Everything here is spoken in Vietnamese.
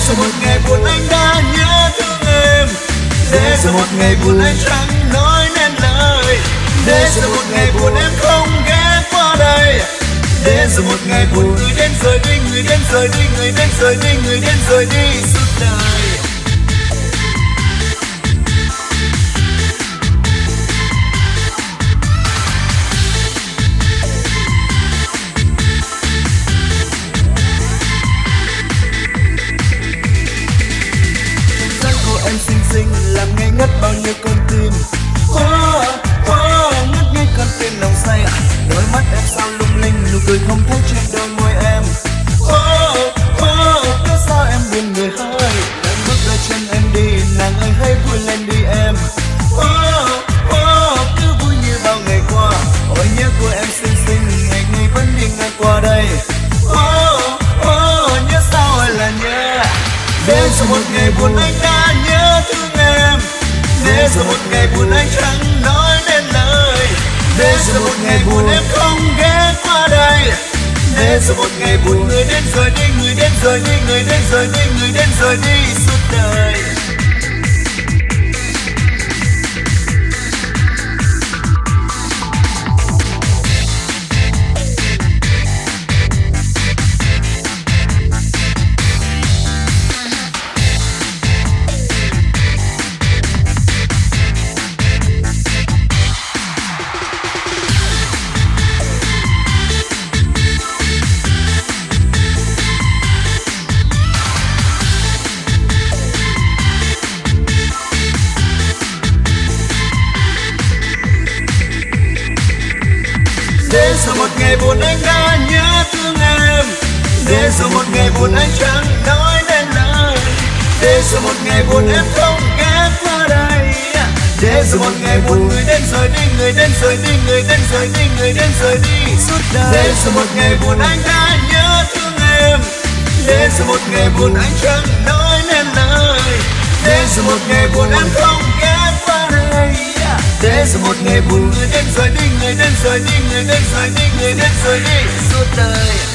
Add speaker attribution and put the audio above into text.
Speaker 1: rồi một ngày buồn anh đã nhớ thương em, để rồi một ngày buồn anh chẳng nói nên lời, để rồi một ngày buồn em không ghé qua đây, để rồi một ngày buồn người đến rời đi, người đến rời đi, người đến rời đi, người đến rời đi suốt đời. Em xinh xinh làm ngây ngất bao nhiêu con tim, ngất ngây con tim nồng say. Đôi mắt em sao lung linh, nụ cười không thấy trên đôi môi em. Biết sao em buồn người hơi, em bước đôi chân em đi, nàng ơi hãy vui lên đi em. Cứ vui như bao ngày qua, ôi nhớ của em xinh xinh, ngày ngày vẫn đi ngang qua đây. Nhớ sao ơi là nhớ, để rồi một ngày buồn anh đã nhớ thương em, để rồi một ngày buồn anh chẳng nói nên lời, để rồi một ngày buồn em không ghé qua đây, để rồi một ngày buồn người đến rời đi, người đến rời đi, người đến rời đi, người đến rời đi suốt đời. Để rồi một ngày buồn anh đã nhớ thương em, để rồi một ngày buồn anh chẳng nói nên lời, để rồi một ngày buồn em không ghé qua đây, để rồi một ngày buồn người đến rời đi, người đến rời đi, người đến rời đi, người đến rời đi suốt đời. Để rồi một ngày buồn anh đã nhớ thương em, để rồi một ngày buồn anh chẳng nói nên lời, để rồi một ngày buồn em không ghé qua đây, để rồi một ngày buồn người đến rời đi, người đến rời đi, người đến rời đi, người đến rời đi suốt đời.